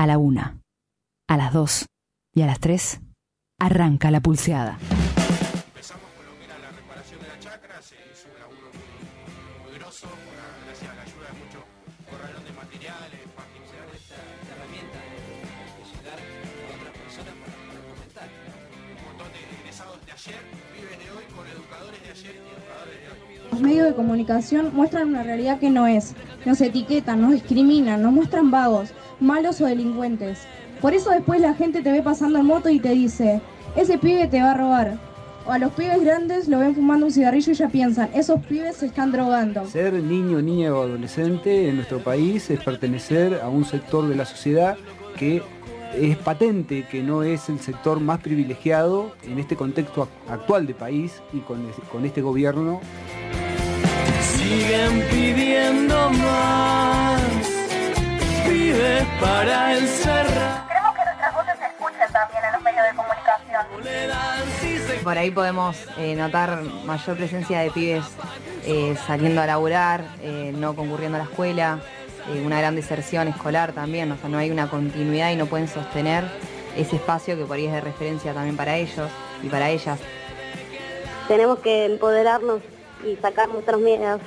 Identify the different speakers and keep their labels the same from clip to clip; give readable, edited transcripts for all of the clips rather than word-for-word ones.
Speaker 1: A la 1, a las 2 y a las 3 arranca la pulseada.
Speaker 2: Empezamos con lo que era la reparación de la chacra, se hizo un laburo muy grosso, gracias a la ayuda de muchos corralones de materiales, particulares.
Speaker 3: Esta herramienta de llegar a otras personas para comentar.
Speaker 2: Un montón de egresados de ayer viven de hoy con educadores de ayer y educadores de hoy.
Speaker 4: Los medios de comunicación muestran una realidad que no es. Nos etiquetan, nos discriminan, nos muestran vagos, malos o delincuentes. Por eso después la gente te ve pasando en moto y te dice, ese pibe te va a robar. O a los pibes grandes lo ven fumando un cigarrillo y ya piensan, esos pibes se están drogando.
Speaker 5: Ser niño, niña o adolescente en nuestro país es pertenecer a un sector de la sociedad que es patente que no es el sector más privilegiado en este contexto actual de país y con este gobierno.
Speaker 6: Siguen pidiendo más, pibes para encerrar.
Speaker 7: Queremos que nuestras voces se escuchen también en los medios de comunicación.
Speaker 8: Por ahí podemos notar mayor presencia de pibes saliendo a laburar, no concurriendo a la escuela, una gran deserción escolar también, o sea, no hay una continuidad y no pueden sostener ese espacio que por ahí es de referencia también para ellos y para ellas.
Speaker 7: Tenemos que empoderarnos y sacar nuestros miedos.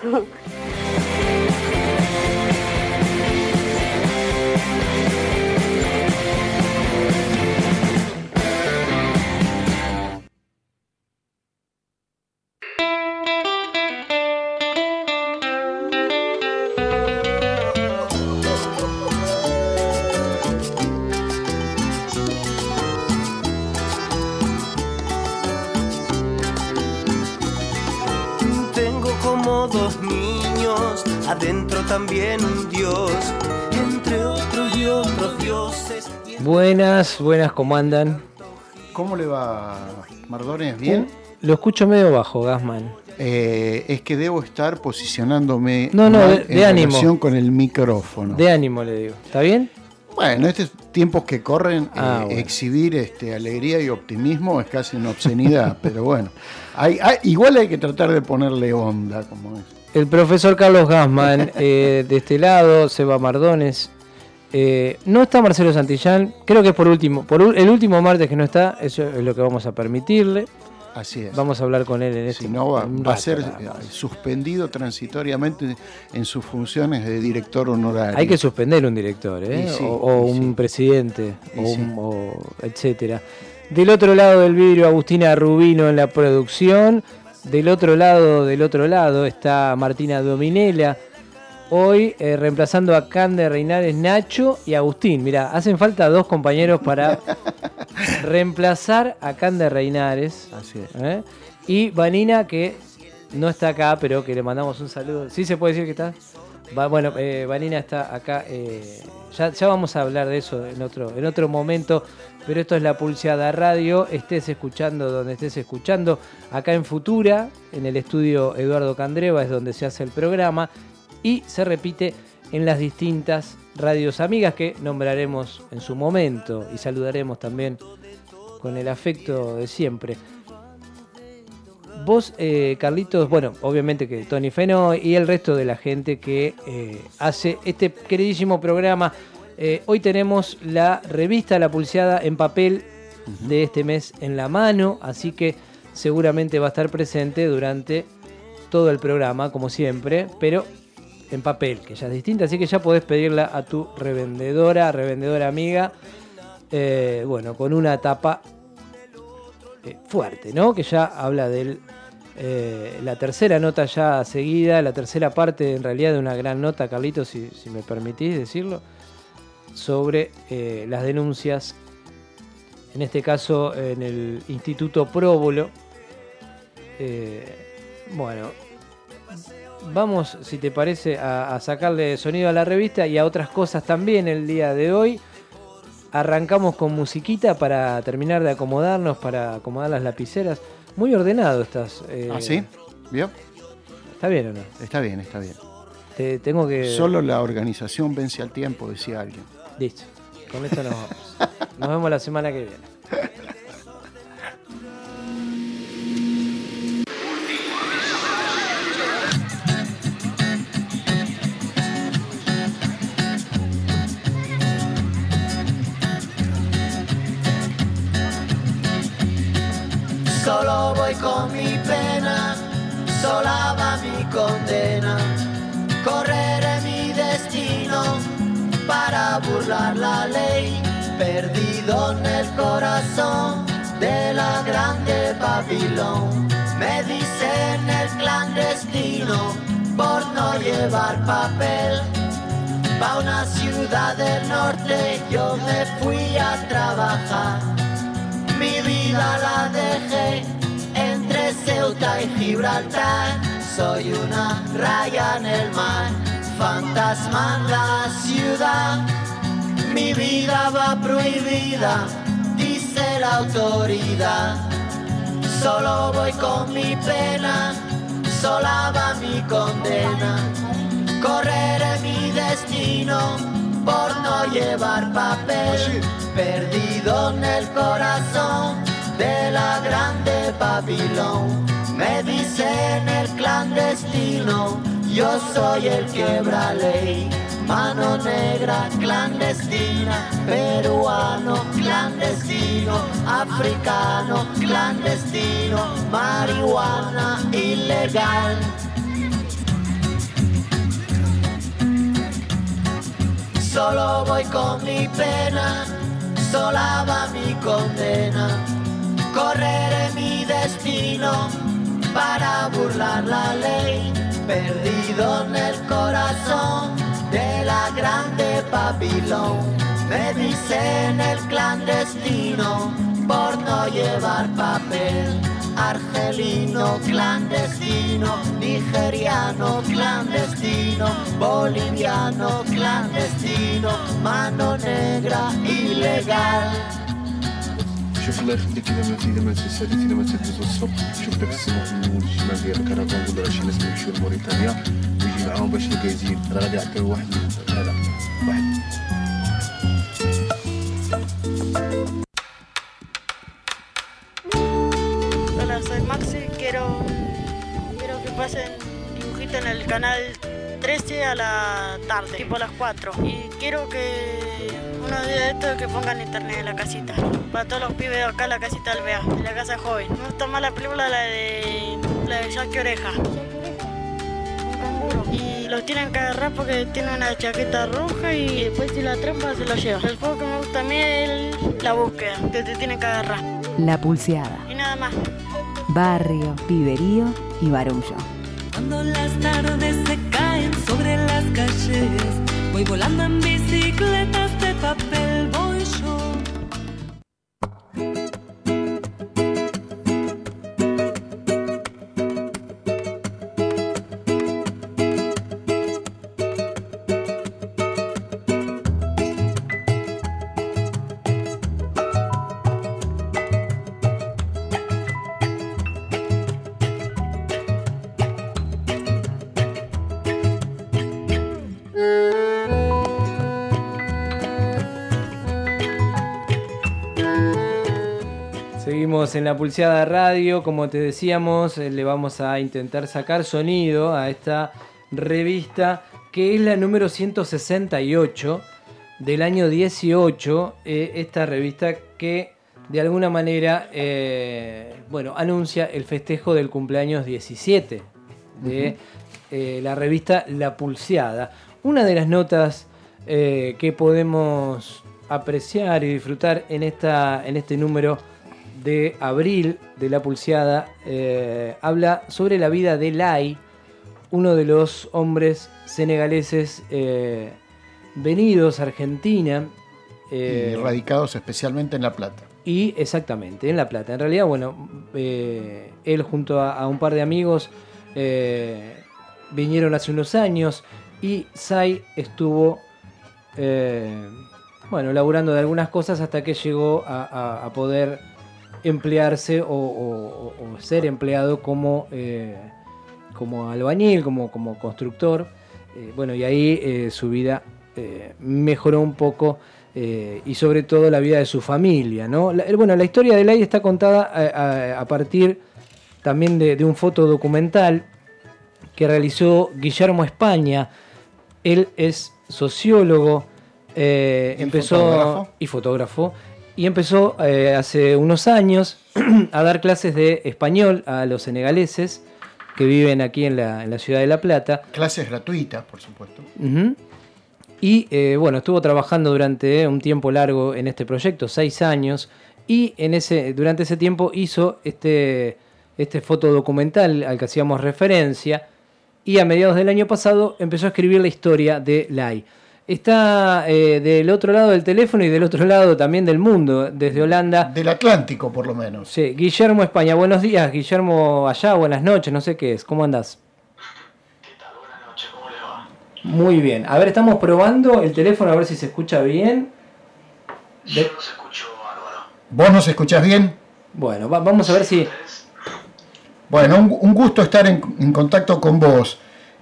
Speaker 6: Dos niños, adentro también un dios, entre otros y otros dioses.
Speaker 9: Buenas, ¿cómo andan?
Speaker 10: ¿Cómo le va, Mardones? ¿Bien?
Speaker 9: Lo escucho medio bajo, Gassman.
Speaker 10: Es que debo estar posicionándome
Speaker 9: de ánimo.
Speaker 10: Relación con el micrófono.
Speaker 9: De ánimo le digo, ¿está bien?
Speaker 10: Bueno, estos tiempos que corren,
Speaker 9: bueno.
Speaker 10: Exhibir alegría y optimismo es casi una obscenidad, pero bueno, igual hay que tratar de ponerle onda, como es.
Speaker 9: El profesor Carlos Gassman, de este lado, Seba Mardones, no está Marcelo Santillán, creo que es por el último martes que no está, eso es lo que vamos a permitirle.
Speaker 10: Así es.
Speaker 9: Vamos a hablar con él en este
Speaker 10: momento. Si no, va a ser suspendido transitoriamente en sus funciones de director honorario.
Speaker 9: Hay que suspender un director, un presidente, etcétera. Del otro lado del vidrio, Agustina Rubino en la producción. Del otro lado está Martina Dominela. Hoy reemplazando a Cande Reinares, Nacho y Agustín. Mirá, hacen falta dos compañeros para reemplazar a Cande Reinares.
Speaker 10: Así es.
Speaker 9: Y Vanina, que no está acá, pero que le mandamos un saludo. ¿Sí se puede decir que está? Bueno, Vanina está acá. Ya vamos a hablar de eso en otro momento. Pero esto es La Pulseada Radio. Estés escuchando donde estés escuchando. Acá en Futura, en el estudio Eduardo Candreva, es donde se hace el programa. Y se repite en las distintas radios amigas que nombraremos en su momento y saludaremos también con el afecto de siempre. Vos, Carlitos, bueno, obviamente que Tony Feno y el resto de la gente que hace este queridísimo programa. Hoy tenemos la revista La Pulseada en papel de este mes en la mano, así que seguramente va a estar presente durante todo el programa, como siempre, pero en papel, que ya es distinta, así que ya podés pedirla a tu revendedora amiga, con una tapa fuerte, ¿no? Que ya habla de la tercera nota ya seguida, la tercera parte en realidad de una gran nota, Carlitos, si me permitís decirlo, sobre las denuncias, en este caso en el Instituto Próbolo. Vamos, si te parece, a sacarle sonido a la revista y a otras cosas también el día de hoy. Arrancamos con musiquita para terminar de acomodarnos, para acomodar las lapiceras. Muy ordenado estás.
Speaker 10: ¿Ah, sí? ¿Vio?
Speaker 9: ¿Está bien o no?
Speaker 10: Está bien.
Speaker 9: Tengo que...
Speaker 10: Solo la organización vence al tiempo, decía alguien.
Speaker 9: Listo, con esto nos vamos. Nos vemos la semana que viene.
Speaker 6: Solo voy con mi pena, sola va mi condena. Correré mi destino para burlar la ley, perdido en el corazón de la grande Babilón. Me dicen el clandestino por no llevar papel. Pa' una ciudad del norte yo me fui a trabajar. Mi vida la dejé entre Ceuta y Gibraltar. Soy una raya en el mar, fantasma en la ciudad. Mi vida va prohibida, dice la autoridad. Solo voy con mi pena, sola va mi condena. Correré mi destino por no llevar papel, perdido en el corazón de la grande Babilón. Me dicen el clandestino, yo soy el quebra ley. Mano negra clandestina, peruano clandestino, africano clandestino, marihuana ilegal. Solo voy con mi pena, sola va mi condena. Correré mi destino para burlar la ley, perdido en el corazón de la grande Babilón. Me dicen el clandestino por no llevar papel. Argelino clandestino, nigeriano clandestino, boliviano clandestino, mano negra ilegal.
Speaker 11: شوف الله يخليك اذا ما تسالي اذا ما تدوز الصبح شوف داك السماح من الشمال ديال الكراكون ولا شي ناس يمشيو لموريتانيا ويجي معاهم باش الكازين راه غادي يعطيو واحد هذا واحد.
Speaker 12: Hola, soy Maxi, quiero que pasen dibujito en el canal 13 a la tarde, tipo a las 4. Y quiero que unos días de estos que pongan internet en la casita. Para todos los pibes de acá, la casita Alvear, en la casa joven. Me gusta más la película, la de Jackie Oreja. Y los tienen que agarrar porque tiene una chaqueta roja y después si la trampa se lo lleva. El juego que me gusta a mí es la búsqueda, que te tienen que agarrar.
Speaker 1: La Pulseada.
Speaker 12: Y nada más.
Speaker 1: Barrio, piberío y barullo.
Speaker 13: Cuando las tardes se caen sobre las calles, voy volando en bicicletas de papel, voy yo.
Speaker 9: Seguimos en La Pulseada Radio, como te decíamos, le vamos a intentar sacar sonido a esta revista que es la número 168 del año 18, esta revista que de alguna manera anuncia el festejo del cumpleaños 17 de la revista La Pulseada. Una de las notas que podemos apreciar y disfrutar en este número de abril de La Pulseada habla sobre la vida de Lai, uno de los hombres senegaleses venidos a Argentina.
Speaker 10: Y radicados especialmente en La Plata.
Speaker 9: Y exactamente, en La Plata. En realidad, él junto a un par de amigos vinieron hace unos años y Sai estuvo laburando de algunas cosas hasta que llegó a poder emplearse o ser empleado como albañil, como constructor. Y ahí su vida mejoró un poco y sobre todo la vida de su familia, ¿no? La historia de Lai está contada a partir también de un fotodocumental que realizó Guillermo España. Él es sociólogo, empezó y fotógrafo. y empezó hace unos años a dar clases de español a los senegaleses que viven aquí en la ciudad de La Plata.
Speaker 10: Clases gratuitas, por supuesto.
Speaker 9: Uh-huh. Y bueno, estuvo trabajando durante un tiempo largo en este proyecto, 6 años, y durante ese tiempo hizo este fotodocumental al que hacíamos referencia, y a mediados del año pasado empezó a escribir la historia de Lai. Está del otro lado del teléfono y del otro lado también del mundo, desde Holanda.
Speaker 10: Del Atlántico, por lo menos.
Speaker 9: Sí, Guillermo España. Buenos días, Guillermo, allá, buenas noches, no sé qué es. ¿Cómo andás?
Speaker 2: ¿Qué tal? Buenas noches, ¿cómo le va?
Speaker 9: Muy bien. A ver, estamos probando el teléfono a ver si se escucha bien.
Speaker 2: Yo no se escucho bárbaro.
Speaker 10: ¿Vos nos escuchás bien?
Speaker 9: Bueno, vamos a ver si...
Speaker 10: Bueno, un gusto estar en contacto con vos.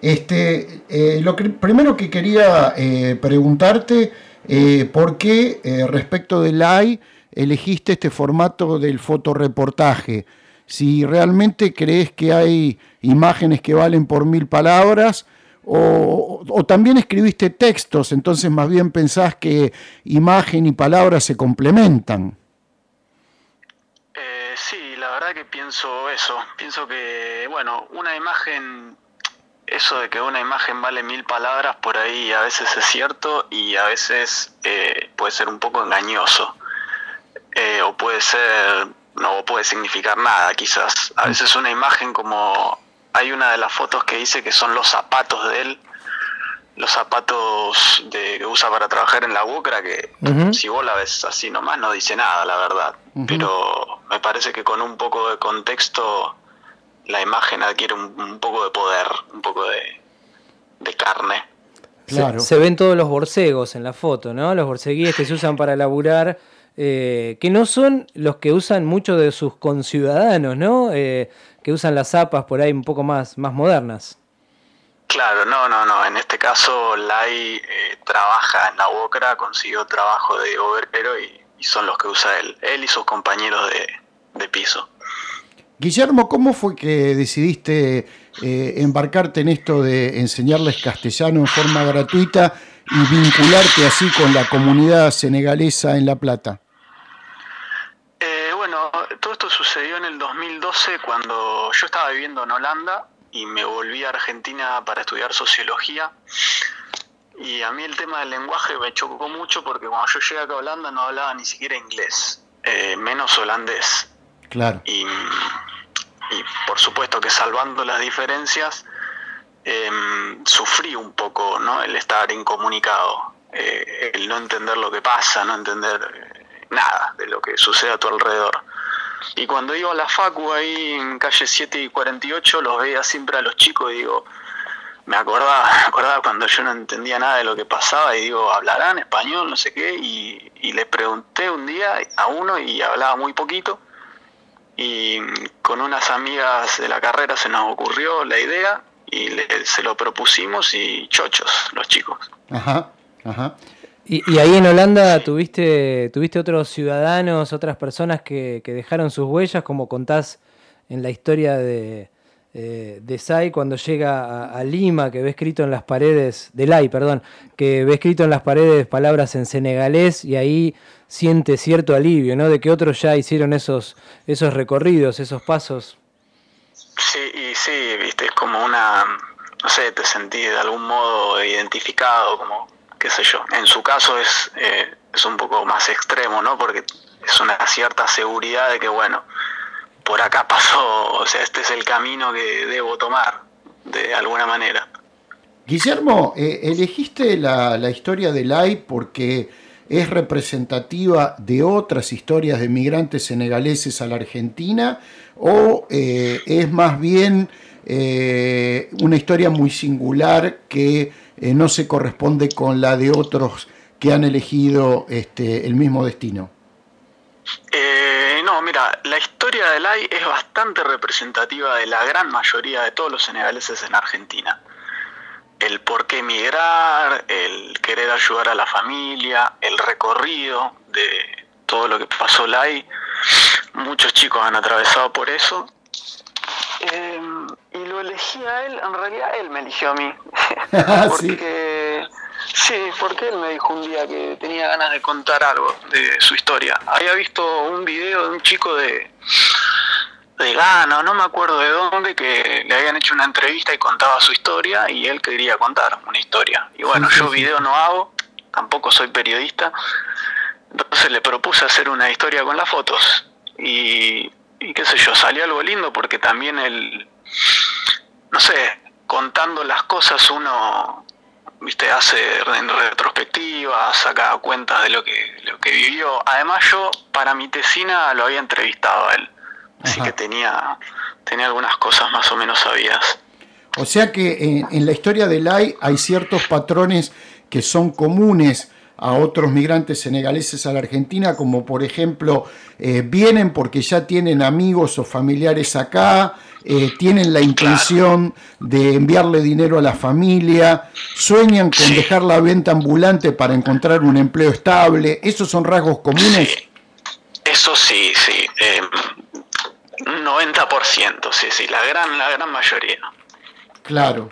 Speaker 10: Primero que quería preguntarte, ¿por qué respecto de Lai elegiste este formato del fotoreportaje? Si realmente crees que hay imágenes que valen por 1000 palabras, o también escribiste textos, entonces más bien pensás que imagen y palabra se complementan.
Speaker 2: Sí, la verdad que pienso eso. Pienso que, bueno, una imagen... Eso de que una imagen vale 1000 palabras, por ahí a veces es cierto y a veces puede ser un poco engañoso. O puede ser, no puede significar nada quizás. A veces una imagen, como hay una de las fotos que dice que son los zapatos de él, los zapatos que usa para trabajar en la UCRA, que si vos la ves así nomás no dice nada, la verdad. Pero me parece que con un poco de contexto la imagen adquiere un poco de poder, un poco de carne.
Speaker 9: Claro. Se ven todos los borcegos en la foto, ¿no? Los borceguíes que se usan para laburar, que no son los que usan muchos de sus conciudadanos, ¿no? Que usan las zapas por ahí un poco más modernas.
Speaker 2: Claro, no. En este caso, Lai trabaja en la UCRA, consiguió trabajo de obrero y son los que usa él y sus compañeros de piso.
Speaker 10: Guillermo, ¿cómo fue que decidiste embarcarte en esto de enseñarles castellano en forma gratuita y vincularte así con la comunidad senegalesa en La Plata?
Speaker 2: Bueno, todo esto sucedió en el 2012 cuando yo estaba viviendo en Holanda y me volví a Argentina para estudiar sociología. Y a mí el tema del lenguaje me chocó mucho porque cuando yo llegué acá a Holanda no hablaba ni siquiera inglés, menos holandés.
Speaker 10: Claro.
Speaker 2: Y por supuesto que salvando las diferencias, sufrí un poco, ¿no? El estar incomunicado, el no entender lo que pasa, no entender nada de lo que sucede a tu alrededor. Y cuando iba a la facu ahí en calle 7 y 48, los veía siempre a los chicos y digo, me acordaba cuando yo no entendía nada de lo que pasaba y digo, ¿hablarán español? No sé qué, y le pregunté un día a uno y hablaba muy poquito. Y con unas amigas de la carrera se nos ocurrió la idea y se lo propusimos y chochos los chicos.
Speaker 10: Ajá.
Speaker 9: Y ahí en Holanda tuviste otros ciudadanos, otras personas que dejaron sus huellas, como contás en la historia de Sai cuando llega a Lima, que ve escrito en las paredes, de Lai, perdón, que ve escrito en las paredes palabras en senegalés y ahí siente cierto alivio, ¿no? De que otros ya hicieron esos recorridos, esos pasos.
Speaker 2: Sí, viste, es como no sé, te sentí de algún modo identificado, como, qué sé yo. En su caso es un poco más extremo, ¿no? Porque es una cierta seguridad de que, bueno, por acá pasó, o sea, este es el camino que debo tomar, de alguna manera.
Speaker 10: Guillermo, elegiste la historia de Lai porque es representativa de otras historias de migrantes senegaleses a la Argentina, o es más bien una historia muy singular que no se corresponde con la de otros que han elegido el mismo destino?
Speaker 2: No, mira, la historia de Lai es bastante representativa de la gran mayoría de todos los senegaleses en Argentina. El por qué emigrar, el querer ayudar a la familia, el recorrido de todo lo que pasó Lai. Muchos chicos han atravesado por eso. Y lo elegí a él, en realidad él me eligió a mí. Porque sí, Sí, porque él me dijo un día que tenía ganas de contar algo de su historia. Había visto un video de un chico de Ghana, no me acuerdo de dónde, que le habían hecho una entrevista y contaba su historia y él quería contar una historia. Y bueno, yo video no hago, tampoco soy periodista, entonces le propuse hacer una historia con las fotos. Y qué sé yo, salió algo lindo porque también él, no sé, contando las cosas uno, viste, hace en retrospectiva, saca cuentas de lo que vivió. Además yo para mi tesina lo había entrevistado a él. Así que tenía algunas cosas más o menos sabidas.
Speaker 10: O sea que en la historia de Lai hay ciertos patrones que son comunes a otros migrantes senegaleses a la Argentina, como por ejemplo, vienen porque ya tienen amigos o familiares acá, tienen la intención de enviarle dinero a la familia, sueñan con dejar la venta ambulante para encontrar un empleo estable. ¿Esos son rasgos comunes?
Speaker 2: Sí. Eso sí, 90%, sí, la gran mayoría.
Speaker 10: Claro.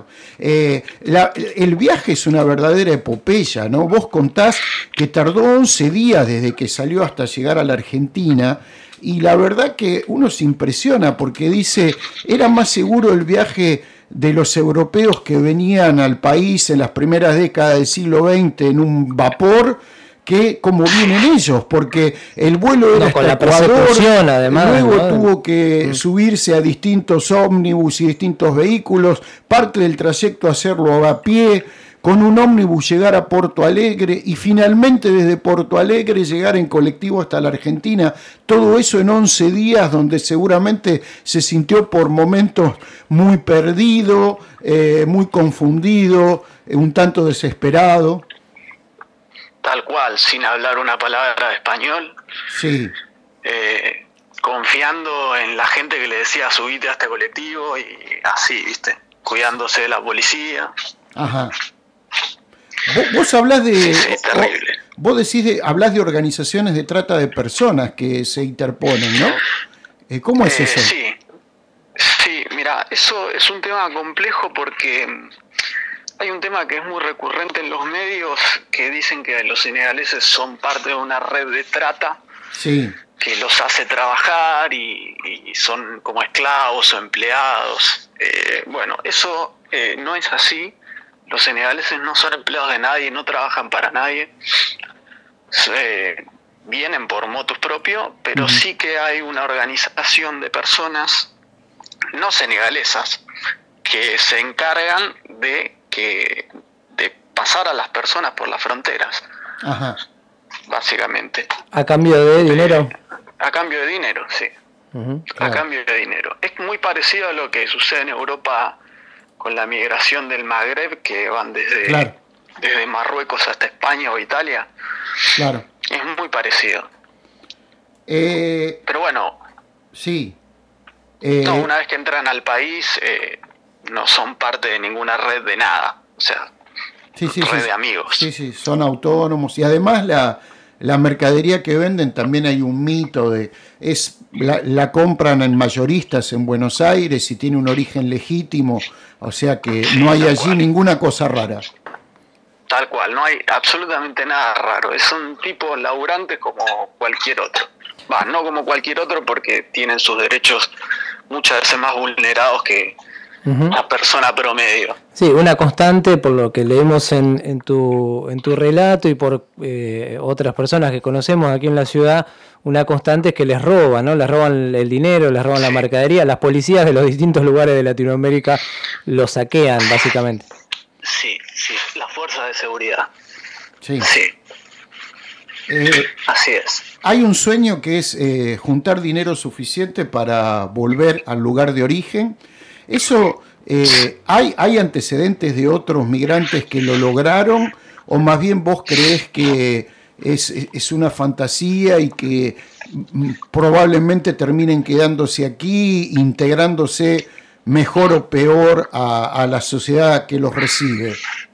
Speaker 10: El viaje es una verdadera epopeya, ¿no? Vos contás que tardó 11 días desde que salió hasta llegar a la Argentina, y la verdad que uno se impresiona porque dice, era más seguro el viaje de los europeos que venían al país en las primeras décadas del siglo XX en un vapor, que como vienen ellos, porque el vuelo era hasta Ecuador, además, luego tuvo que subirse a distintos ómnibus y distintos vehículos, parte del trayecto hacerlo a pie, con un ómnibus llegar a Porto Alegre y finalmente desde Porto Alegre llegar en colectivo hasta la Argentina. Todo eso en 11 días, donde seguramente se sintió por momentos muy perdido, muy confundido, un tanto desesperado.
Speaker 2: Tal cual, sin hablar una palabra de español.
Speaker 10: Sí.
Speaker 2: Confiando en la gente que le decía subite a este colectivo y así, ¿viste? Cuidándose de la policía.
Speaker 10: Ajá. Vos hablás de...
Speaker 2: Sí, terrible.
Speaker 10: Vos decís, hablás de organizaciones de trata de personas que se interponen, ¿no? ¿Cómo es eso?
Speaker 2: Sí, mira, eso es un tema complejo porque hay un tema que es muy recurrente en los medios que dicen que los senegaleses son parte de una red de trata que los hace trabajar y son como esclavos o empleados. Bueno, eso no es así. Los senegaleses no son empleados de nadie, no trabajan para nadie. Vienen por motus propio, pero sí que hay una organización de personas no senegalesas que se encargan de pasar a las personas por las fronteras.
Speaker 10: Ajá.
Speaker 2: Básicamente.
Speaker 9: ¿A cambio de dinero?
Speaker 2: A cambio de dinero, sí. A cambio de dinero. Es muy parecido a lo que sucede en Europa con la migración del Magreb, que van desde Marruecos hasta España o Italia.
Speaker 10: Claro.
Speaker 2: Es muy parecido. Pero bueno.
Speaker 10: Sí.
Speaker 2: No, una vez que entran al país, no son parte de ninguna red de nada. O sea, red de amigos.
Speaker 10: Sí, son autónomos. Y además la mercadería que venden, también hay un mito de... la compran en mayoristas en Buenos Aires y tiene un origen legítimo. O sea que no hay allí ninguna cosa rara.
Speaker 2: Tal cual, no hay absolutamente nada raro. Es un tipo laburante como cualquier otro. No como cualquier otro porque tienen sus derechos muchas veces más vulnerados que la persona promedio.
Speaker 9: Sí, una constante por lo que leemos en tu relato y por otras personas que conocemos aquí en la ciudad, una constante es que les roban, ¿no? Les roban el dinero, les roban la mercadería, las policías de los distintos lugares de Latinoamérica los saquean básicamente.
Speaker 2: Sí, las fuerzas de seguridad.
Speaker 10: Sí.
Speaker 2: Así es.
Speaker 10: Hay un sueño que es juntar dinero suficiente para volver al lugar de origen. Eso, ¿hay antecedentes de otros migrantes que lo lograron? ¿O más bien vos creés que es una fantasía y que probablemente terminen quedándose aquí, integrándose mejor o peor a la sociedad que los recibe?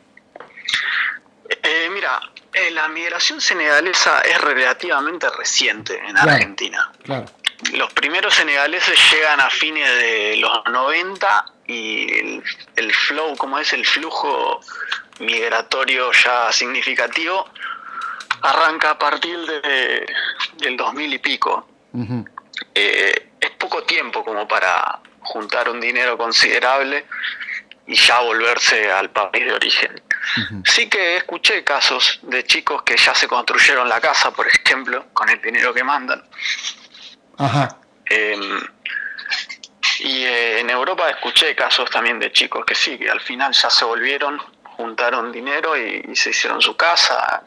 Speaker 2: Mira, la migración senegalesa es relativamente reciente en Argentina.
Speaker 10: Claro.
Speaker 2: Los primeros senegaleses llegan a fines de los 90 y el flow, como es el flujo migratorio ya significativo arranca a partir del 2000 y pico.
Speaker 10: Ujú.
Speaker 2: Es poco tiempo como para juntar un dinero considerable y ya volverse al país de origen. Sí que escuché casos de chicos que ya se construyeron la casa, por ejemplo, con el dinero que mandan.
Speaker 10: Ajá.
Speaker 2: Y en Europa escuché casos también de chicos que sí, que al final ya se volvieron, juntaron dinero y se hicieron su casa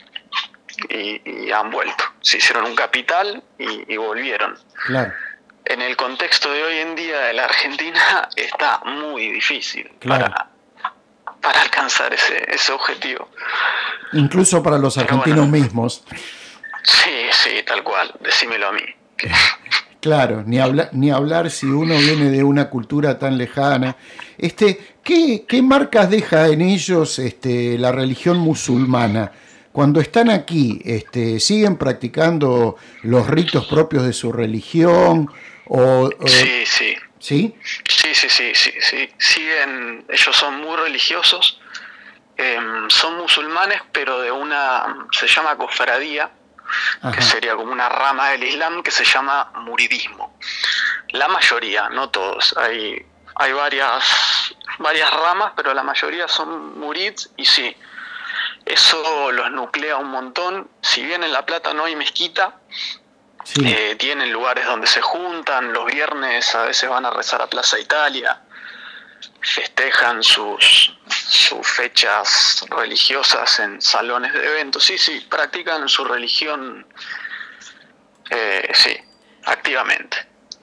Speaker 2: y han vuelto. Se hicieron un capital y volvieron.
Speaker 10: Claro.
Speaker 2: En el contexto de hoy en día de la Argentina está muy difícil
Speaker 10: Claro.
Speaker 2: para alcanzar ese objetivo.
Speaker 10: Incluso para los argentinos mismos.
Speaker 2: Sí, tal cual, decímelo a mí.
Speaker 10: Claro, ni hablar si uno viene de una cultura tan lejana. ¿Qué marcas deja en ellos la religión musulmana? Cuando están aquí, ¿siguen practicando los ritos propios de su religión?
Speaker 2: Sí.
Speaker 10: ¿Sí?
Speaker 2: Sí. Siguen, ellos son muy religiosos, son musulmanes, pero de se llama cofradía, que sería como una rama del Islam que se llama muridismo. La mayoría, no todos, hay varias ramas, pero la mayoría son murids y sí, eso los nuclea un montón. Si bien en La Plata no hay mezquita, tienen lugares donde se juntan, los viernes a veces van a rezar a Plaza Italia, festejan sus fechas religiosas en salones de eventos, sí, practican su religión, activamente.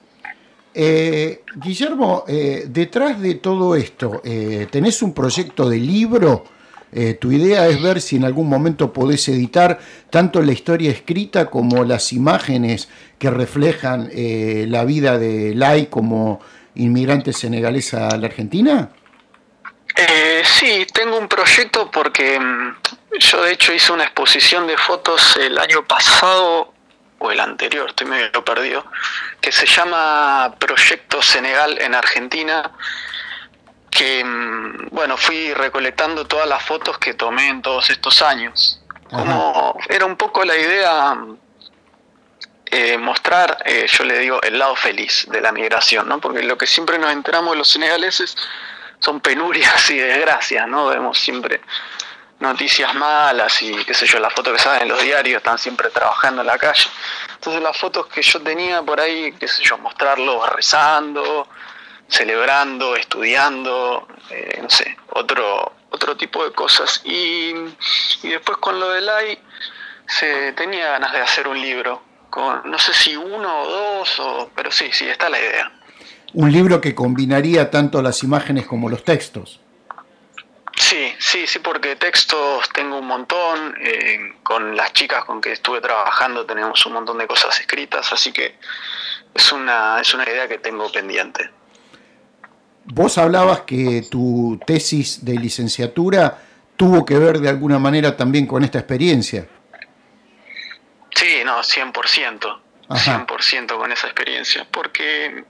Speaker 10: Guillermo, detrás de todo esto, ¿tenés un proyecto de libro? Tu idea es ver si en algún momento podés editar tanto la historia escrita como las imágenes que reflejan la vida de Lai como inmigrante senegalesa a la Argentina.
Speaker 2: Sí, tengo un proyecto porque yo de hecho hice una exposición de fotos el año pasado o el anterior, estoy medio perdido, que se llama Proyecto Senegal en Argentina, que fui recolectando todas las fotos que tomé en todos estos años. Como era un poco la idea mostrar, yo le digo, el lado feliz de la migración, ¿no? Porque lo que siempre nos enteramos los senegaleses son penurias y desgracias, ¿no? Vemos siempre noticias malas y qué sé yo, las fotos que salen en los diarios, están siempre trabajando en la calle. Entonces las fotos que yo tenía por ahí, qué sé yo, mostrarlos rezando, celebrando, estudiando, no sé, otro tipo de cosas. Y después con lo de Lai, tenía ganas de hacer un libro, no sé si 1 o 2, pero sí, está la idea.
Speaker 10: Un libro que combinaría tanto las imágenes como los textos.
Speaker 2: Sí, porque textos tengo un montón, con las chicas con que estuve trabajando tenemos un montón de cosas escritas, así que es una idea que tengo pendiente.
Speaker 10: Vos hablabas que tu tesis de licenciatura tuvo que ver de alguna manera también con esta experiencia.
Speaker 2: Sí, no, 100%. 100% con esa experiencia, porque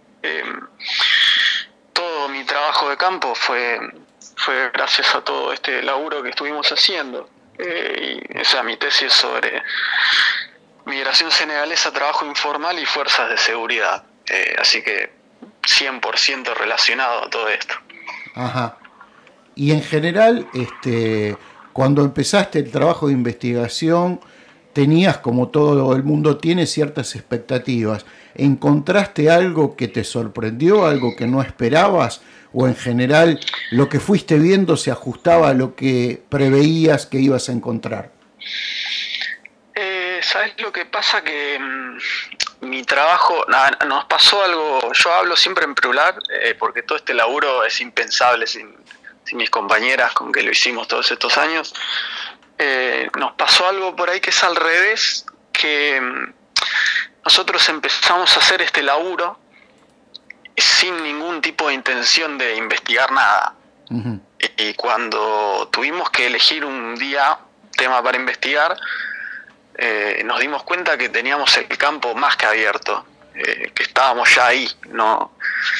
Speaker 2: todo mi trabajo de campo fue gracias a todo este laburo que estuvimos haciendo. Mi tesis es sobre migración senegalesa, trabajo informal y fuerzas de seguridad. Así que 100% relacionado a todo esto.
Speaker 10: Ajá. Y en general, cuando empezaste el trabajo de investigación, tenías, como todo el mundo tiene, ciertas expectativas. ¿Encontraste algo que te sorprendió, algo que no esperabas? ¿O en general lo que fuiste viendo se ajustaba a lo que preveías que ibas a encontrar?
Speaker 2: ¿Sabes lo que pasa? Que mi trabajo, nos pasó algo, yo hablo siempre en plural, porque todo este laburo es impensable sin mis compañeras con que lo hicimos todos estos años. Nos pasó algo por ahí que es al revés, que nosotros empezamos a hacer este laburo sin ningún tipo de intención de investigar nada. Uh-huh. Y cuando tuvimos que elegir un tema para investigar, nos dimos cuenta que teníamos el campo más que abierto, que estábamos ya ahí, no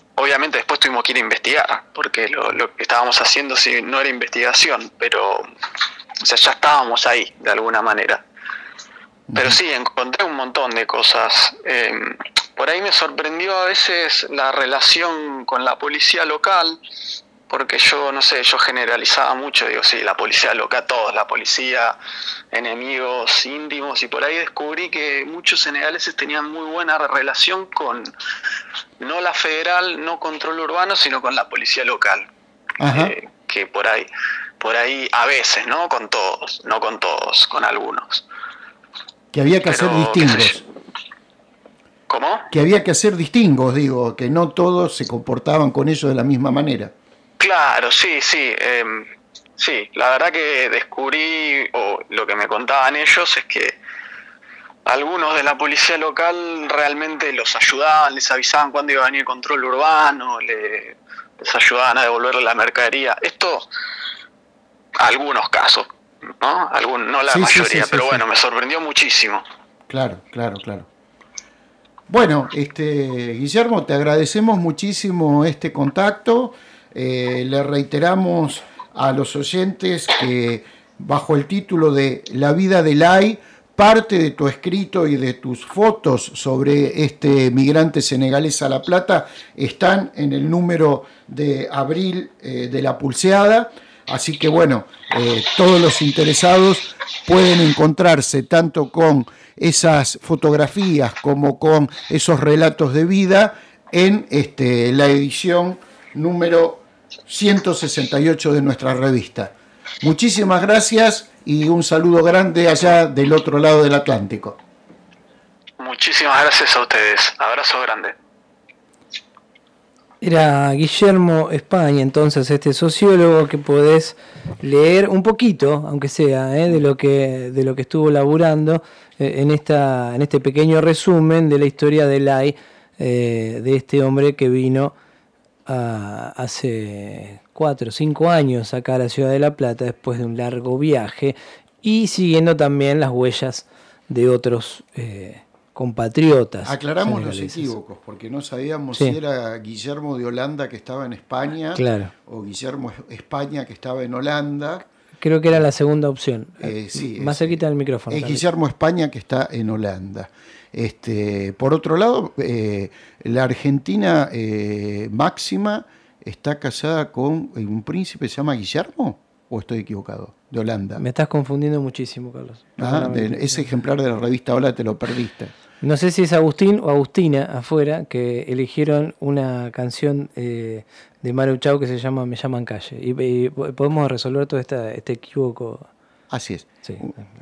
Speaker 2: obviamente después tuvimos que ir a investigar, porque lo que estábamos haciendo sí, no era investigación, pero o sea, ya estábamos ahí de alguna manera. Pero sí, encontré un montón de cosas. Por ahí me sorprendió a veces la relación con la policía local, porque yo, no sé, yo generalizaba mucho, digo, sí, la policía local, todos, la policía, enemigos íntimos, y por ahí descubrí que muchos senegaleses tenían muy buena relación con, no la federal, no control urbano, sino con la policía local. Que por ahí a veces, no con todos, con algunos.
Speaker 10: Que había que hacer distingos.
Speaker 2: ¿Cómo?
Speaker 10: Que había que hacer distingos, digo, que no todos se comportaban con ellos de la misma manera.
Speaker 2: Claro, sí. Sí, la verdad que descubrí, o lo que me contaban ellos, es que algunos de la policía local realmente los ayudaban, les avisaban cuándo iba a venir control urbano, les ayudaban a devolverle la mercadería. Esto, algunos casos, ¿no? No la mayoría, pero bueno, me sorprendió muchísimo.
Speaker 10: Claro. Bueno, Guillermo, te agradecemos muchísimo este contacto. Le reiteramos a los oyentes que bajo el título de La vida de Lai, parte de tu escrito y de tus fotos sobre este migrante senegalés a La Plata están en el número de abril de La Pulseada. Así que bueno, todos los interesados pueden encontrarse tanto con esas fotografías como con esos relatos de vida en la edición número 168 de nuestra revista. Muchísimas gracias y un saludo grande allá del otro lado del Atlántico.
Speaker 2: Muchísimas gracias a ustedes. Abrazo grande.
Speaker 9: Era Guillermo España, entonces, este sociólogo que podés leer un poquito, aunque sea, de lo que estuvo laburando en este pequeño resumen de la historia de Lai, de este hombre que vino hace 4 o 5 años acá a la ciudad de La Plata después de un largo viaje y siguiendo también las huellas de otros compatriotas.
Speaker 10: Aclaramos los equívocos, porque no sabíamos si era Guillermo de Holanda que estaba en España, o Guillermo España que estaba en Holanda.
Speaker 9: Creo que era la segunda opción. Más cerquita del micrófono.
Speaker 10: Es Guillermo España que está en Holanda. Por otro lado, la argentina Máxima está casada con un príncipe que se llama Guillermo, ¿o estoy equivocado? De Holanda.
Speaker 9: Me estás confundiendo muchísimo, Carlos.
Speaker 10: Ese ejemplar de la revista Hola te lo perdiste.
Speaker 9: No sé si es Agustín o Agustina afuera que eligieron una canción de Manu Chao que se llama Me llaman calle. Y podemos resolver todo este equívoco.
Speaker 10: Así es.
Speaker 9: Sí.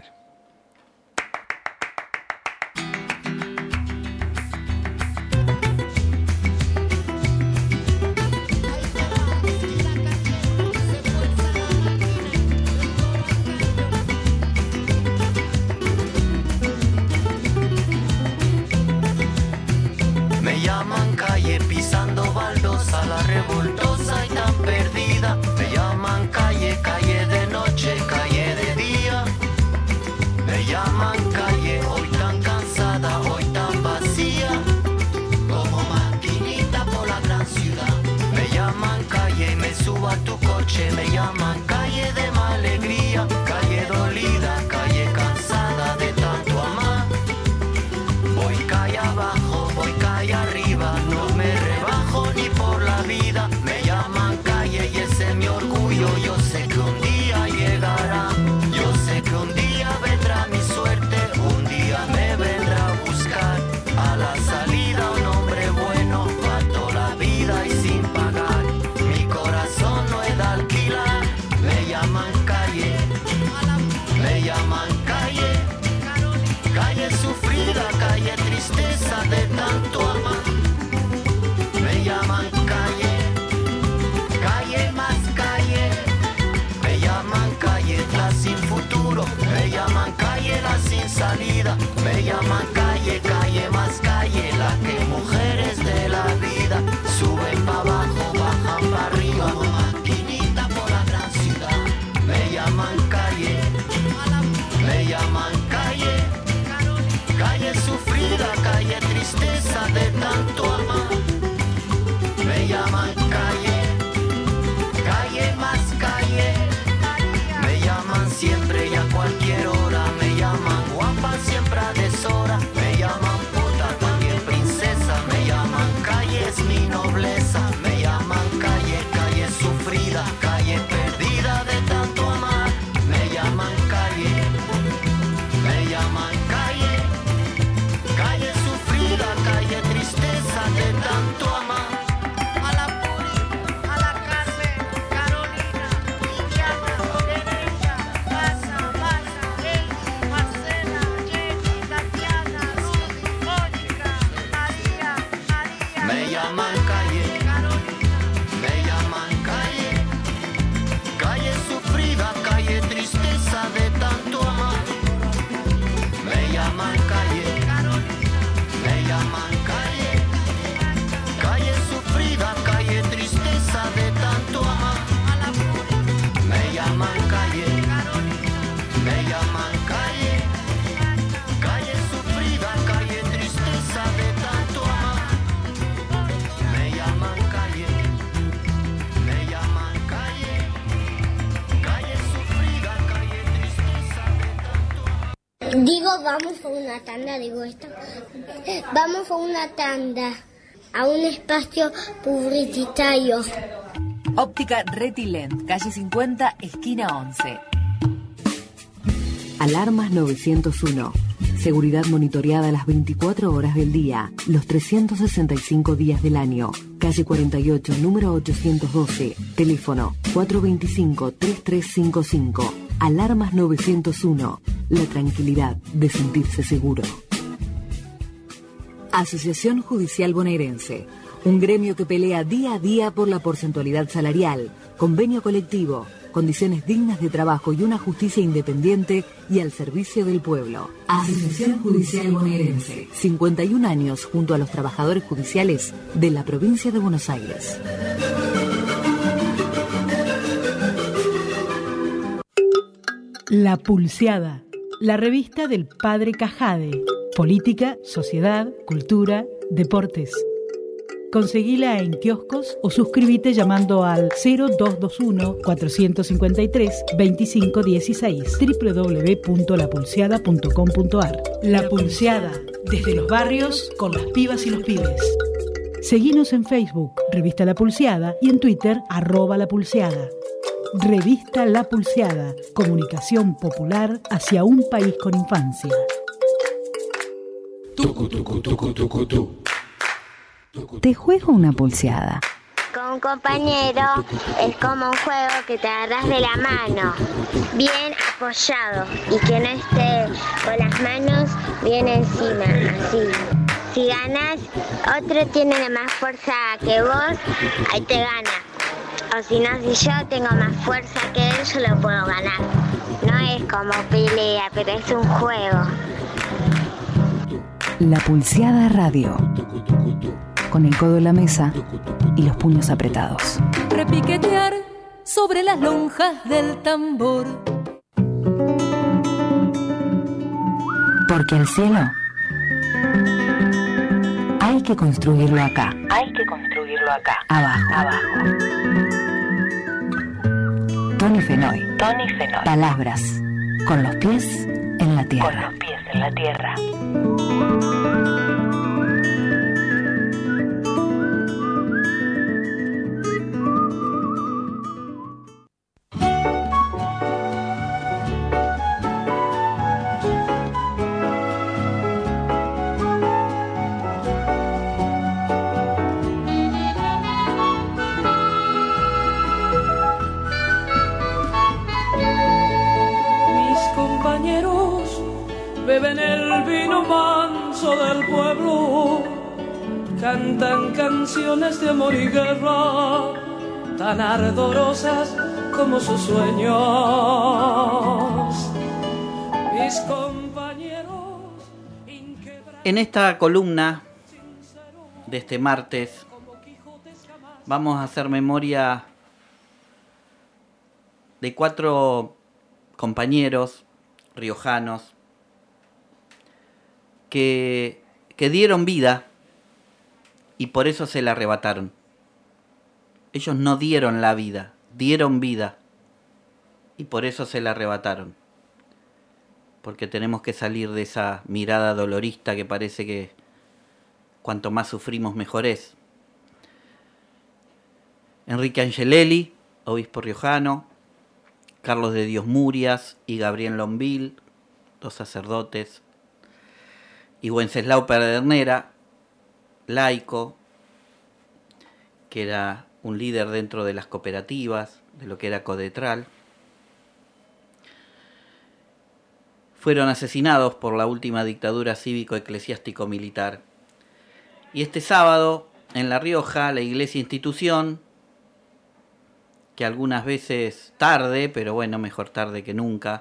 Speaker 6: Me llaman calle pisando baldosa, la revoltosa y tan perdida. Me llaman calle, calle de noche, calle de día. Me llaman calle, hoy tan cansada, hoy tan vacía, como maquinita por la gran ciudad. Me llaman calle y me subo a tu coche. Me llaman calle de mala alegría, calle dolida, calle cansada de tanto amar. Voy calle abajo, voy calle arriba, no me rebajo ni por la vida. Me llaman calle y ese es mi orgullo. Yo sé que un día llegará, yo sé que un día vendrá mi suerte, un día me vendrá a buscar. A la salida un hombre bueno, pa' toda la vida y sin pagar. Mi corazón no es de alquilar, me llaman calle.
Speaker 14: Digo, vamos a una tanda, digo esto. Vamos a una tanda, a un espacio publicitario.
Speaker 15: Óptica Retilent, calle 50, esquina 11.
Speaker 16: Alarmas 901. Seguridad monitoreada las 24 horas del día, los 365 días del año. Calle 48, número 812. Teléfono 425-3355. Alarmas 901. La tranquilidad de sentirse seguro. Asociación Judicial Bonaerense. Un gremio que pelea día a día por la porcentualidad salarial, convenio colectivo, condiciones dignas de trabajo y una justicia independiente y al servicio del pueblo. Asociación Judicial Bonaerense. 51 años junto a los trabajadores judiciales de la provincia de Buenos Aires.
Speaker 17: La Pulseada, la revista del Padre Cajade. Política, sociedad, cultura, deportes. Conseguila en kioscos o suscríbete llamando al 0221-453-2516 www.lapulseada.com.ar. La Pulseada, desde los barrios con las pibas y los pibes. Seguinos en Facebook, Revista La Pulseada, y en Twitter, @lapulseada. Revista La Pulseada, comunicación popular hacia un país con infancia.
Speaker 1: Te juego una pulseada.
Speaker 14: Con un compañero es como un juego que te agarras de la mano, bien apoyado, y que no esté con las manos bien encima, así. Si ganas, otro tiene más fuerza que vos, ahí te gana. O si no, si yo tengo más fuerza que él, yo lo puedo ganar. No es como pelea, pero es un juego.
Speaker 1: La Pulseada Radio. Con el codo en la mesa y los puños apretados.
Speaker 13: Repiquetear sobre las lonjas del tambor.
Speaker 1: Porque el cielo hay que construirlo acá.
Speaker 15: Hay que construirlo acá.
Speaker 1: Abajo. Tony Fenoy. Palabras con los pies en la tierra.
Speaker 15: Con los pies en la tierra.
Speaker 18: Beben el vino manso del pueblo, cantan canciones de amor y guerra, tan ardorosas como sus sueños. Mis compañeros
Speaker 19: En esta columna de este martes vamos a hacer memoria de 4 compañeros riojanos que dieron vida y por eso se la arrebataron. Ellos no dieron la vida, dieron vida y por eso se la arrebataron. Porque tenemos que salir de esa mirada dolorista que parece que cuanto más sufrimos mejor es. Enrique Angelelli, obispo riojano, Carlos de Dios Murias y Gabriel Lonville, 2 sacerdotes, y Wenceslao Pedernera, laico, que era un líder dentro de las cooperativas, de lo que era Codetral, fueron asesinados por la última dictadura cívico-eclesiástico-militar. Y este sábado, en La Rioja, la Iglesia Institución, que algunas veces tarde, pero bueno, mejor tarde que nunca,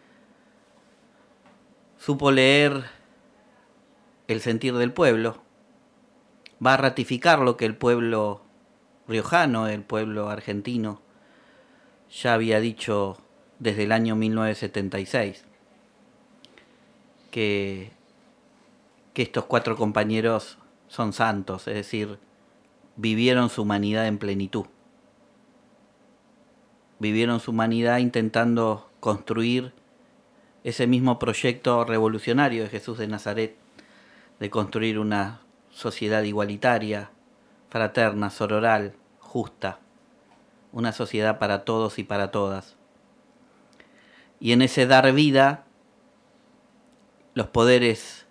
Speaker 19: supo leer el sentir del pueblo, va a ratificar lo que el pueblo riojano, el pueblo argentino, ya había dicho desde el año 1976, que estos 4 compañeros son santos, es decir, vivieron su humanidad en plenitud. Vivieron su humanidad intentando construir ese mismo proyecto revolucionario de Jesús de Nazaret, de construir una sociedad igualitaria, fraterna, sororal, justa, una sociedad para todos y para todas. Y en ese dar vida, los poderes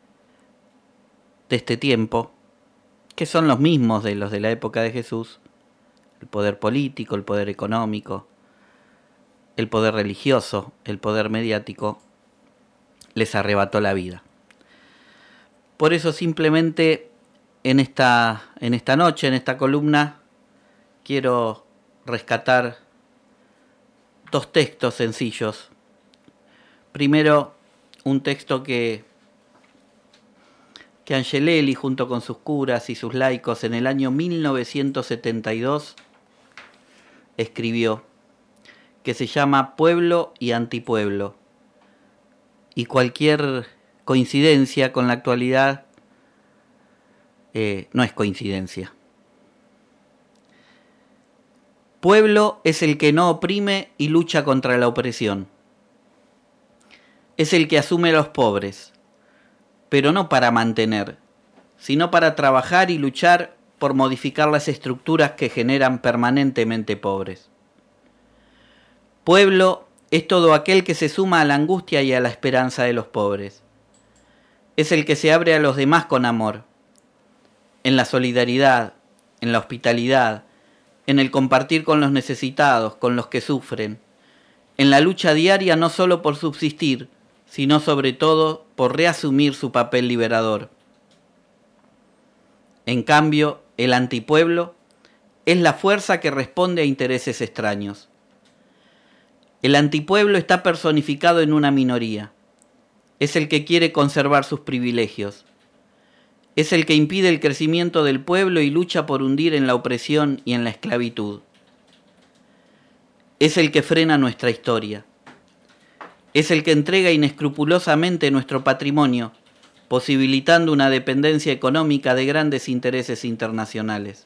Speaker 19: de este tiempo, que son los mismos de los de la época de Jesús, el poder político, el poder económico, el poder religioso, el poder mediático, les arrebató la vida. Por eso simplemente en esta noche, en esta columna, quiero rescatar dos textos sencillos. Primero, un texto que Angelelli, junto con sus curas y sus laicos, en el año 1972 escribió, que se llama Pueblo y Antipueblo. Y cualquier coincidencia con la actualidad no es coincidencia. Pueblo es el que no oprime y lucha contra la opresión. Es el que asume a los pobres, pero no para mantener, sino para trabajar y luchar por modificar las estructuras que generan permanentemente pobres. Pueblo es todo aquel que se suma a la angustia y a la esperanza de los pobres. Es el que se abre a los demás con amor, en la solidaridad, en la hospitalidad, en el compartir con los necesitados, con los que sufren, en la lucha diaria no solo por subsistir, sino sobre todo por reasumir su papel liberador. En cambio, el antipueblo es la fuerza que responde a intereses extraños. El antipueblo está personificado en una minoría. Es el que quiere conservar sus privilegios. Es el que impide el crecimiento del pueblo y lucha por hundir en la opresión y en la esclavitud. Es el que frena nuestra historia. Es el que entrega inescrupulosamente nuestro patrimonio, posibilitando una dependencia económica de grandes intereses internacionales.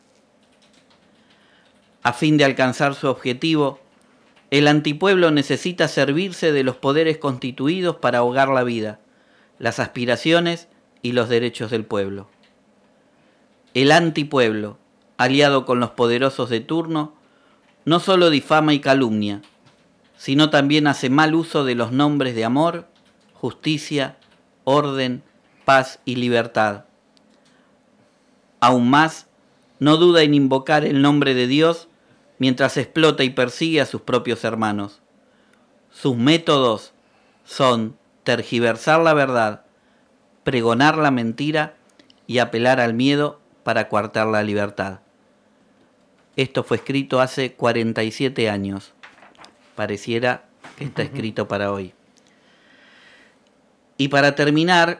Speaker 19: A fin de alcanzar su objetivo, el antipueblo necesita servirse de los poderes constituidos para ahogar la vida, las aspiraciones y los derechos del pueblo. El antipueblo, aliado con los poderosos de turno, no solo difama y calumnia, sino también hace mal uso de los nombres de amor, justicia, orden, paz y libertad. Aún más, no duda en invocar el nombre de Dios mientras explota y persigue a sus propios hermanos. Sus métodos son tergiversar la verdad, pregonar la mentira y apelar al miedo para coartar la libertad. Esto fue escrito hace 47 años. Pareciera que está escrito para hoy. Y para terminar,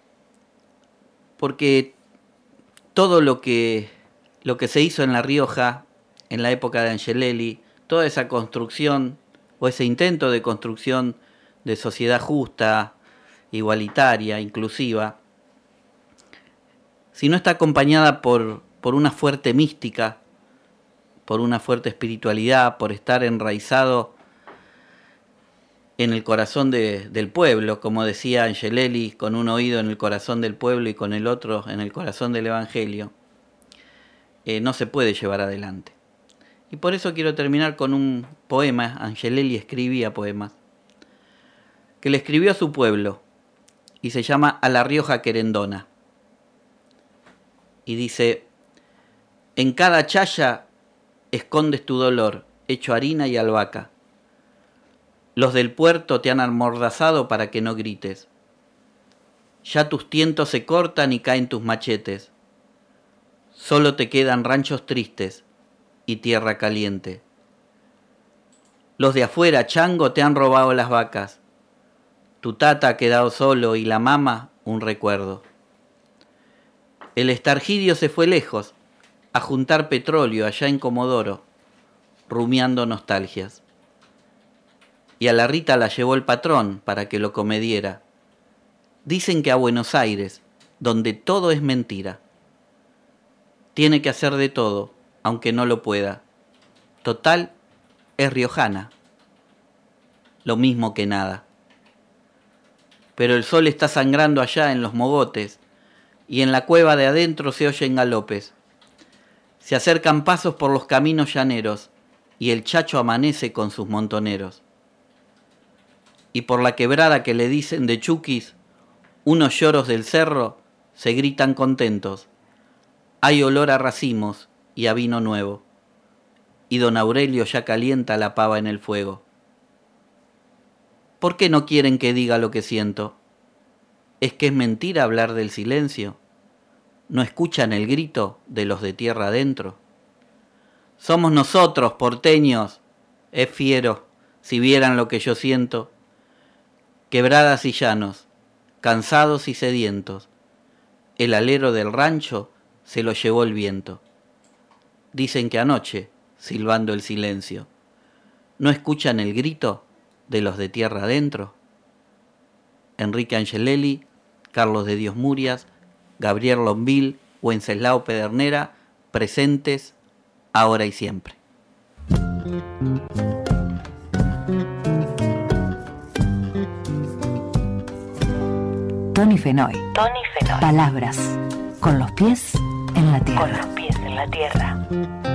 Speaker 19: porque todo lo que se hizo en La Rioja en la época de Angelelli, toda esa construcción o ese intento de construcción de sociedad justa, igualitaria, inclusiva, si no está acompañada por una fuerte mística, por una fuerte espiritualidad, por estar enraizado en el corazón del pueblo, como decía Angelelli, con un oído en el corazón del pueblo y con el otro en el corazón del Evangelio, no se puede llevar adelante. Y por eso quiero terminar con un poema. Angelelli escribía poemas, que le escribió a su pueblo, y se llama A la Rioja Querendona. Y dice: en cada chaya escondes tu dolor, hecho harina y albahaca. Los del puerto te han amordazado para que no grites. Ya tus tientos se cortan y caen tus machetes. Solo te quedan ranchos tristes y tierra caliente. Los de afuera, chango, te han robado las vacas. Tu tata ha quedado solo y la mama un recuerdo. El estargidio se fue lejos a juntar petróleo allá en Comodoro, rumiando nostalgias. Y a la Rita la llevó el patrón para que lo comediera. Dicen que a Buenos Aires, donde todo es mentira. Tiene que hacer de todo, aunque no lo pueda. Total, es riojana. Lo mismo que nada. pero el sol está sangrando allá en los mogotes, y en la cueva de adentro se oyen galopes. Se acercan pasos por los caminos llaneros, y el chacho amanece con sus montoneros. Y por la quebrada que le dicen de Chuquis, unos lloros del cerro se gritan contentos. Hay olor a racimos y a vino nuevo, y don Aurelio ya calienta la pava en el fuego. ¿Por qué no quieren que diga lo que siento? ¿Es que es mentira hablar del silencio? ¿No escuchan el grito de los de tierra adentro? Somos nosotros, porteños, es fiero, si vieran lo que yo siento. Quebradas y llanos, cansados y sedientos, el alero del rancho se lo llevó el viento. Dicen que anoche, silbando el silencio, ¿no escuchan el grito de los de tierra adentro? Enrique Angelelli, Carlos de Dios Murias, Gabriel Lombil, Wenceslao Pedernera, presentes ahora y siempre.
Speaker 1: Tony Fenoy. Palabras con los pies en la tierra.
Speaker 15: Con los pies en la tierra.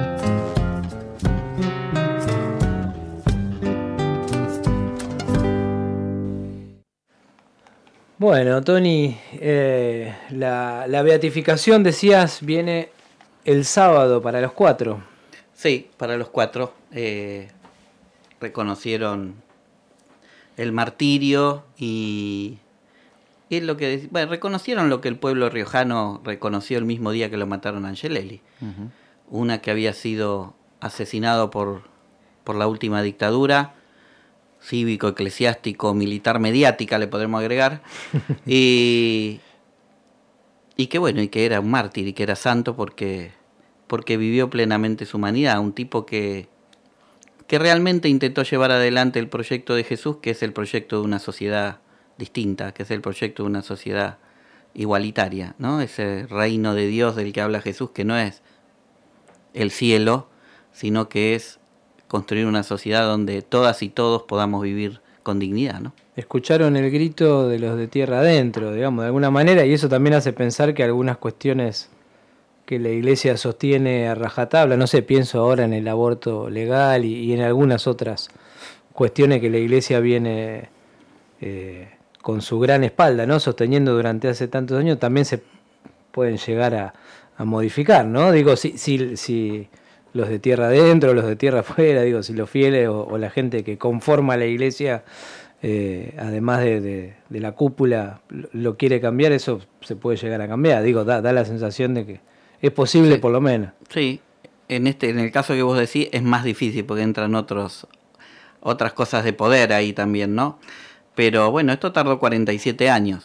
Speaker 9: Bueno, Tony, la beatificación, decías, viene el sábado para los 4.
Speaker 19: Sí, para los 4. Reconocieron el martirio y es lo que reconocieron lo que el pueblo riojano reconoció el mismo día que lo mataron a Angelelli. Una que había sido asesinado por la última dictadura, cívico, eclesiástico, militar, mediática, le podremos agregar, y que bueno, y que era un mártir y que era santo porque vivió plenamente su humanidad, un tipo que realmente intentó llevar adelante el proyecto de Jesús, que es el proyecto de una sociedad distinta, que es el proyecto de una sociedad igualitaria, ¿no? Ese reino de Dios del que habla Jesús, que no es el cielo, sino que es construir una sociedad donde todas y todos podamos vivir con dignidad, ¿no?
Speaker 9: Escucharon el grito de los de tierra adentro, digamos, de alguna manera, y eso también hace pensar que algunas cuestiones que la Iglesia sostiene a rajatabla, no sé, pienso ahora en el aborto legal y en algunas otras cuestiones que la Iglesia viene con su gran espalda, ¿no?, sosteniendo durante hace tantos años, también se pueden llegar a modificar, ¿no? Digo, si los de tierra adentro, los de tierra afuera, digo, si los fieles o la gente que conforma la Iglesia, además de la cúpula, lo quiere cambiar, eso se puede llegar a cambiar. Digo, da la sensación de que es posible, sí, por lo menos.
Speaker 19: Sí, en el caso que vos decís es más difícil porque entran otras cosas de poder ahí también, ¿no? Pero bueno, esto tardó 47 años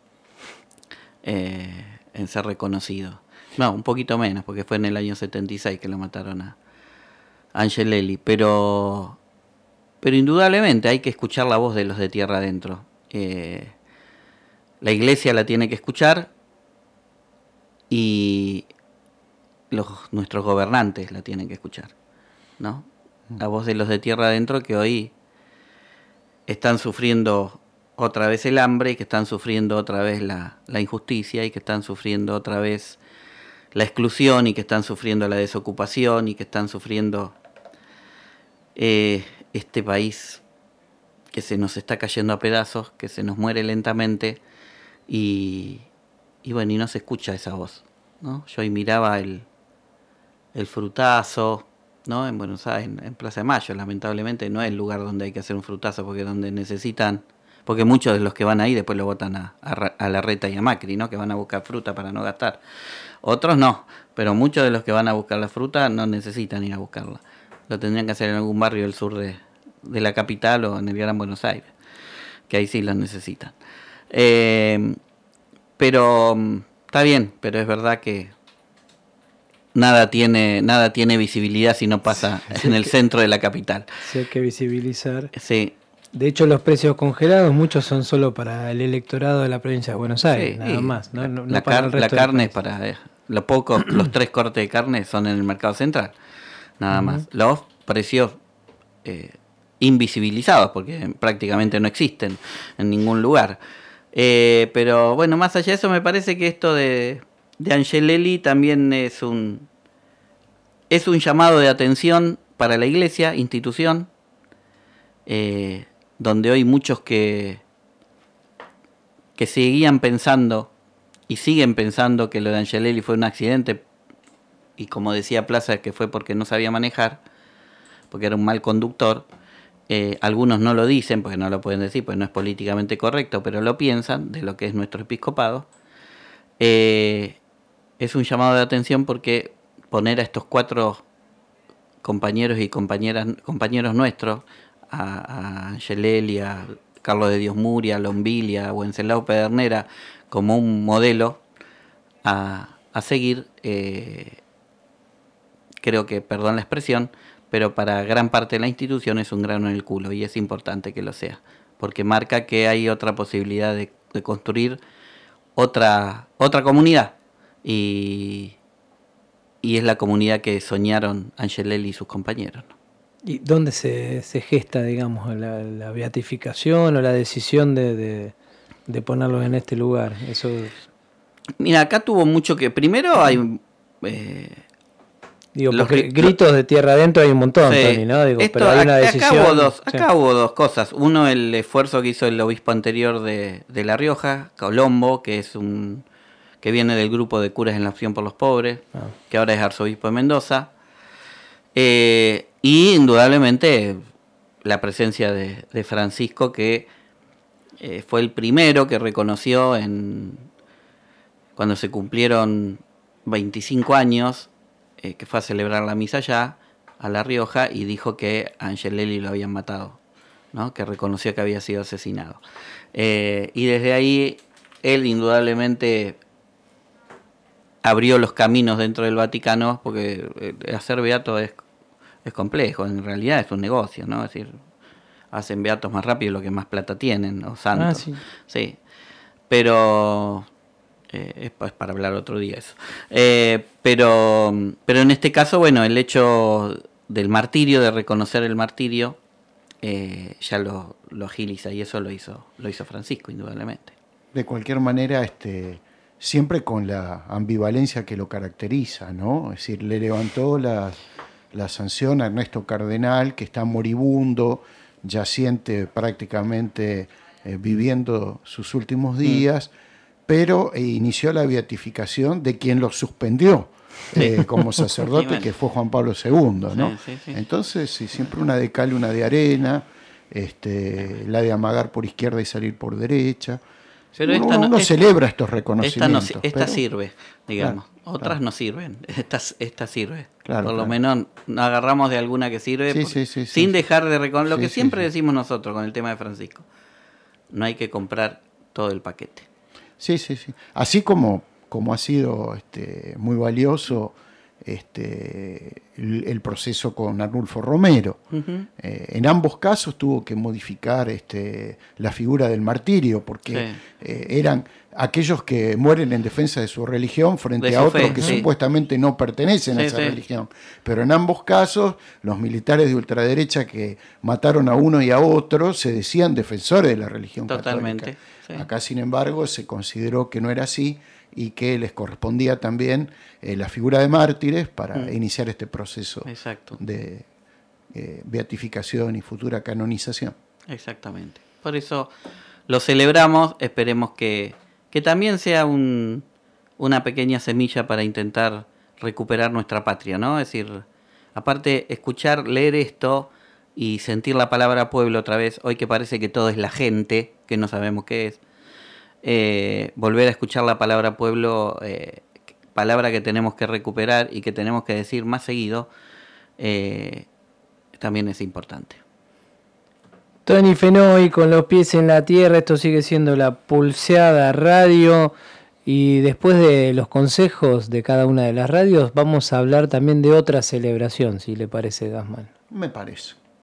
Speaker 19: en ser reconocido. No, un poquito menos, porque fue en el año 76 que lo mataron a Angelelli. Pero indudablemente hay que escuchar la voz de los de tierra adentro. La Iglesia la tiene que escuchar y nuestros gobernantes la tienen que escuchar, ¿no? La voz de los de tierra adentro que hoy están sufriendo otra vez el hambre y que están sufriendo otra vez la injusticia y que están sufriendo otra vez la exclusión y que están sufriendo la desocupación y que están sufriendo este país que se nos está cayendo a pedazos, que se nos muere lentamente y bueno, y no se escucha esa voz, ¿no? Yo hoy miraba el frutazo, ¿no?, en Buenos Aires, en Plaza de Mayo. Lamentablemente no es el lugar donde hay que hacer un frutazo porque donde necesitan, porque muchos de los que van ahí después lo votan a Larreta y a Macri, ¿no?, que van a buscar fruta para no gastar. Otros no, pero muchos de los que van a buscar la fruta no necesitan ir a buscarla. Lo tendrían que hacer en algún barrio del sur de la capital o en el Gran Buenos Aires, que ahí sí la necesitan. Pero está bien, pero es verdad que nada tiene visibilidad si no pasa en el centro de la capital.
Speaker 9: Sí, hay que visibilizar.
Speaker 19: Sí.
Speaker 9: De hecho, los precios congelados, muchos son solo para el electorado de la provincia de Buenos Aires, sí, nada más. No,
Speaker 19: la carne es para los 3 cortes de carne son en el mercado central, nada más. Los precios invisibilizados, porque prácticamente no existen en ningún lugar. Pero bueno, más allá de eso, me parece que esto de Angelelli también es un llamado de atención para la iglesia, institución, donde hoy muchos que seguían pensando y siguen pensando que lo de Angelelli fue un accidente, y como decía Plaza, que fue porque no sabía manejar, porque era un mal conductor. Algunos no lo dicen, porque no lo pueden decir, porque no es políticamente correcto, pero lo piensan, de lo que es nuestro episcopado. Es un llamado de atención porque poner a estos 4 compañeros y compañeros nuestros, a Angelelli, a Carlos de Dios Muria, a Lombilia, a Wenceslao Pedernera, como un modelo a seguir, creo que, perdón la expresión, pero para gran parte de la institución es un grano en el culo, y es importante que lo sea, porque marca que hay otra posibilidad de construir otra comunidad, y es la comunidad que soñaron Angelelli y sus compañeros, ¿no?
Speaker 9: ¿Y dónde se gesta, digamos, la beatificación o la decisión de ponerlos en este lugar? Eso.
Speaker 19: Mira, acá tuvo mucho que... Primero hay...
Speaker 9: Digo, porque gritos de tierra adentro hay un montón, sí, Tony, ¿no? Digo, pero hay una decisión.
Speaker 19: Acá hubo dos cosas. Uno, el esfuerzo que hizo el obispo anterior de La Rioja, Colombo, que es que viene del grupo de curas en la Acción por los Pobres, que ahora es arzobispo de Mendoza. Y indudablemente la presencia de Francisco, que fue el primero que reconoció cuando se cumplieron 25 años, que fue a celebrar la misa allá, a La Rioja, y dijo que a Angelelli lo habían matado, ¿no? Que reconoció que había sido asesinado. Y desde ahí él indudablemente abrió los caminos dentro del Vaticano, porque hacer beato es complejo, en realidad es un negocio, ¿no? Es decir, hacen beatos más rápido lo que más plata tienen, o santos. Sí. Pero es para hablar otro día eso. Pero en este caso, bueno, el hecho del martirio, de reconocer el martirio, ya lo agiliza, y eso lo hizo Francisco, indudablemente.
Speaker 10: De cualquier manera, siempre con la ambivalencia que lo caracteriza, ¿no? Es decir, le levantó la sanción a Ernesto Cardenal, que está moribundo, yaciente prácticamente, viviendo sus últimos días, pero inició la beatificación de quien lo suspendió como sacerdote, que fue Juan Pablo II, ¿no? Sí. Entonces, siempre una de cal, una de arena, la de amagar por izquierda y salir por derecha. Pero uno celebra estos reconocimientos.
Speaker 19: Esta sirve, digamos. Claro, otras no sirven. Esta sirve. Claro, por lo menos nos agarramos de alguna que sirve, sin dejar de reconocer. Lo que siempre decimos nosotros con el tema de Francisco. No hay que comprar todo el paquete.
Speaker 10: Sí. Así como ha sido muy valioso el proceso con Arnulfo Romero. Uh-huh. En ambos casos tuvo que modificar la figura del martirio, porque eran aquellos que mueren en defensa de su religión frente a otros que supuestamente no pertenecen a esa religión. Pero en ambos casos, los militares de ultraderecha que mataron a uno y a otro se decían defensores de la religión católica. Acá, sin embargo, se consideró que no era así, y que les correspondía también la figura de mártires para iniciar este proceso de beatificación y futura canonización.
Speaker 19: Exactamente. Por eso lo celebramos, esperemos que también sea una pequeña semilla para intentar recuperar nuestra patria, ¿no? Es decir, aparte, leer esto y sentir la palabra pueblo otra vez, hoy que parece que todo es la gente, que no sabemos qué es, volver a escuchar la palabra pueblo, palabra que tenemos que recuperar y que tenemos que decir más seguido, también es importante.
Speaker 9: Tony Fenoy con los pies en la tierra, esto sigue siendo La Pulseada Radio, y después de los consejos de cada una de las radios vamos a hablar también de otra celebración, si le parece, Gassman.
Speaker 10: Me parece.